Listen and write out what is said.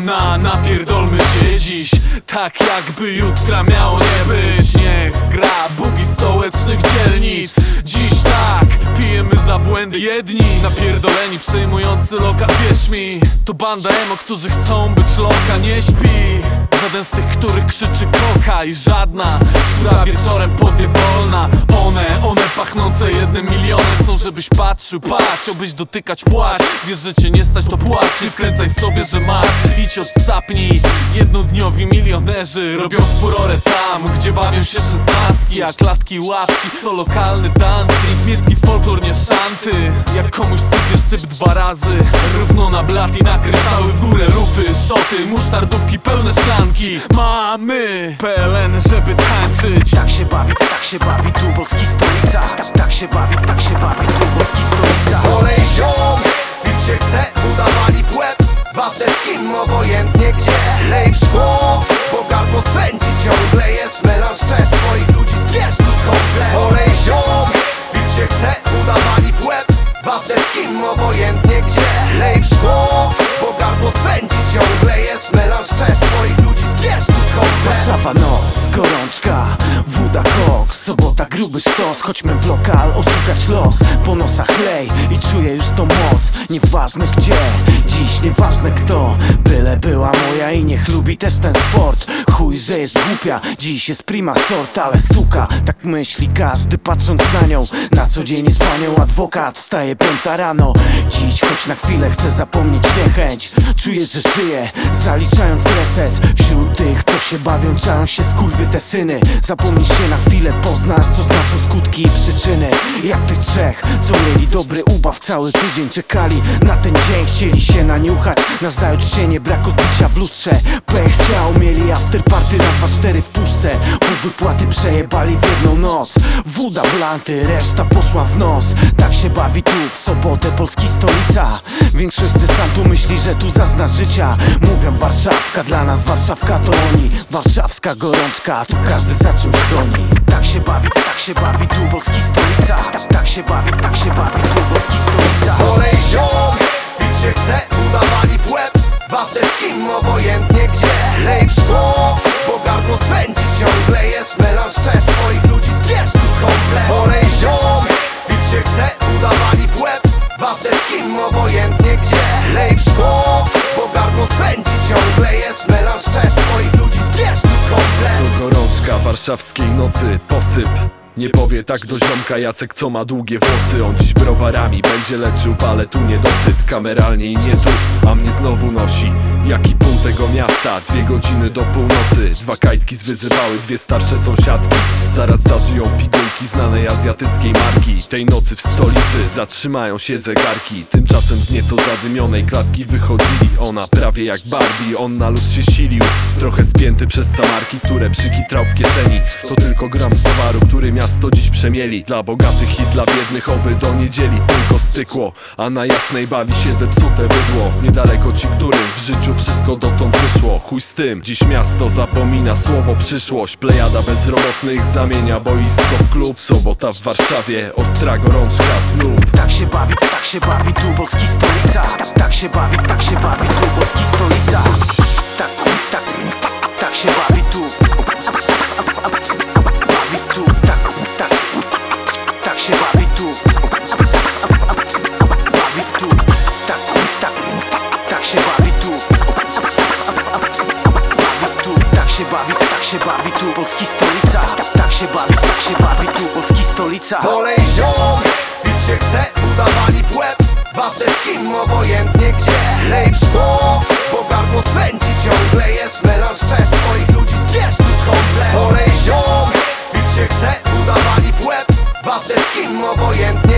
Napierdolmy się dziś, tak jakby jutra miało nie być. Niech gra bugi stołecznych dzielnic. Dziś tak, pijemy za błędy jedni. Napierdoleni, przejmujący lokal, wierz mi. To banda emo, którzy chcą być loka, nie śpi. Żaden z tych, który krzyczy koka i żadna, która wieczorem powie wolna. One pachnące 1 milionem chcą, żebyś patrzył, patrz. Chciałbyś dotykać, płacz. Wiesz, że cię nie stać, to płacz. Nie wkręcaj sobie, że masz. Idź odsapnij. Jednodniowi milionerzy robią furorę tam, gdzie bawią się szesnastki, a klatki ławki to lokalny dancing. Miejski folklor, nie szanty. Jak komuś sypiesz, syp 2 razy. Równo na blat i na kryształy w górę rufy, szoty, musztardówki, pełne szklanki. Mamy PLN, żeby tańczyć. Tak się bawi tu polski stolica. Tak się bawi tu polski stolica. Olej ziom, pić się chce, udawali w łeb. Ważne z kim, obojętnie gdzie. Lej w szkło, bo gardło spędzi ciągle. Jest melanż przez swoich ludzi, zbierz tu komplet. Olej ziom, pić się chce, udawali w łeb. Ważne z kim, obojętnie gdzie. Lej w szkło, bo gardło spędzi ciągle. Jest melanż przez swoich ludzi, zbierz tu komplet. Warszawa noc, gorączka, woda, koks. Sobota, gruby sztos, chodźmy w lokal, oszukać los. Po nosach lej i czuję już tą moc. Nieważne gdzie, dziś nieważne kto. Byle była moja i niech lubi też ten sport. Chuj, że jest głupia, dziś jest prima sort. Ale suka, tak myśli każdy patrząc na nią. Na co dzień z panią adwokat, wstaje 5 rano. Dziś choć na chwilę chcę zapomnieć niechęć. Czuję, że żyję, zaliczając reset. Wśród tych, co się bawią, czają się skurwy te syny. Zapomnij się na chwilę, poznasz co znaczą skutki i przyczyny. Jak tych 3, co mieli dobry ubaw, cały tydzień czekali na ten dzień. Chcieli się naniuchać, na zajutrzenie brak odbicia w lustrze. Pech chciał, mieli afterparty na 2-4 w puszce. Pół wypłaty przejebali w jedną noc. Woda, blanty, reszta poszła w nos. Tak się bawi tu w sobotę polski stolica. Większość desantu myśli, że tu zazna życia. Mówią Warszawka, dla nas Warszawka to oni. Warszawska gorączka, tu każdy za czymś goni. Tak się bawi tu polski stolica. Tak się bawi tu polski stolica. Olej ziom, pić się chce, udawali w łeb. Ważne z kim, obojętnie gdzie. Lej w szkło, bo gardło spędzi ciągle. Jest melanż przez swoich ludzi, zbierz tu komplet. Olej ziom, pić się chce, udawali w łeb. Ważne z kim, obojętnie gdzie. Lej w szkło, bo gardło spędzi ciągle. Jest melanż przez swoich ludzi, zbierz tu komplet. To gorączka warszawskiej nocy, posyp. Nie powie tak do ziomka Jacek, co ma długie włosy. On dziś browarami będzie leczył, ale tu niedosyt. Kameralnie i nie tu, a mnie znowu nosi. Jaki punkt tego miasta? 2 godziny do północy. 2 kajtki zwyzywały 2 starsze sąsiadki. Zaraz zażyją pigułki znanej azjatyckiej marki. Tej nocy w stolicy zatrzymają się zegarki. Tymczasem z nieco zadymionej klatki wychodzili. Ona prawie jak Barbie, on na luz się silił. Trochę spięty przez samarki, które przykitrał w kieszeni. To tylko gram z towaru, który miasto dziś przemieli. Dla bogatych i dla biednych oby do niedzieli tylko stykło. A na Jasnej bawi się zepsute bydło. Niedaleko ci, którym w życiu wszystko dotąd wyszło. Chuj z tym, dziś miasto zapomina słowo przyszłość. Plejada bezrobotnych zamienia boisko w klub. Sobota w Warszawie, ostra gorączka znów. Tak się bawi tu polski stolica. Tak się bawi tu polski stolica. Tak się bawi tu. Tak się bawi tu. Tak się bawi tu. Tak się bawi tu polski stolica. Tak się bawi tu polski stolica. Olej ziom, pić się chce, udawali w łeb. Ważne z kim, obojętnie gdzie. Lej w szkło, bo gardło spędzi ciągle. Jest melanż przez swoich ludzi, zbierz tu komplet. Olej ziom, pić się chce, udawali w łeb. Ważne z kim, obojętnie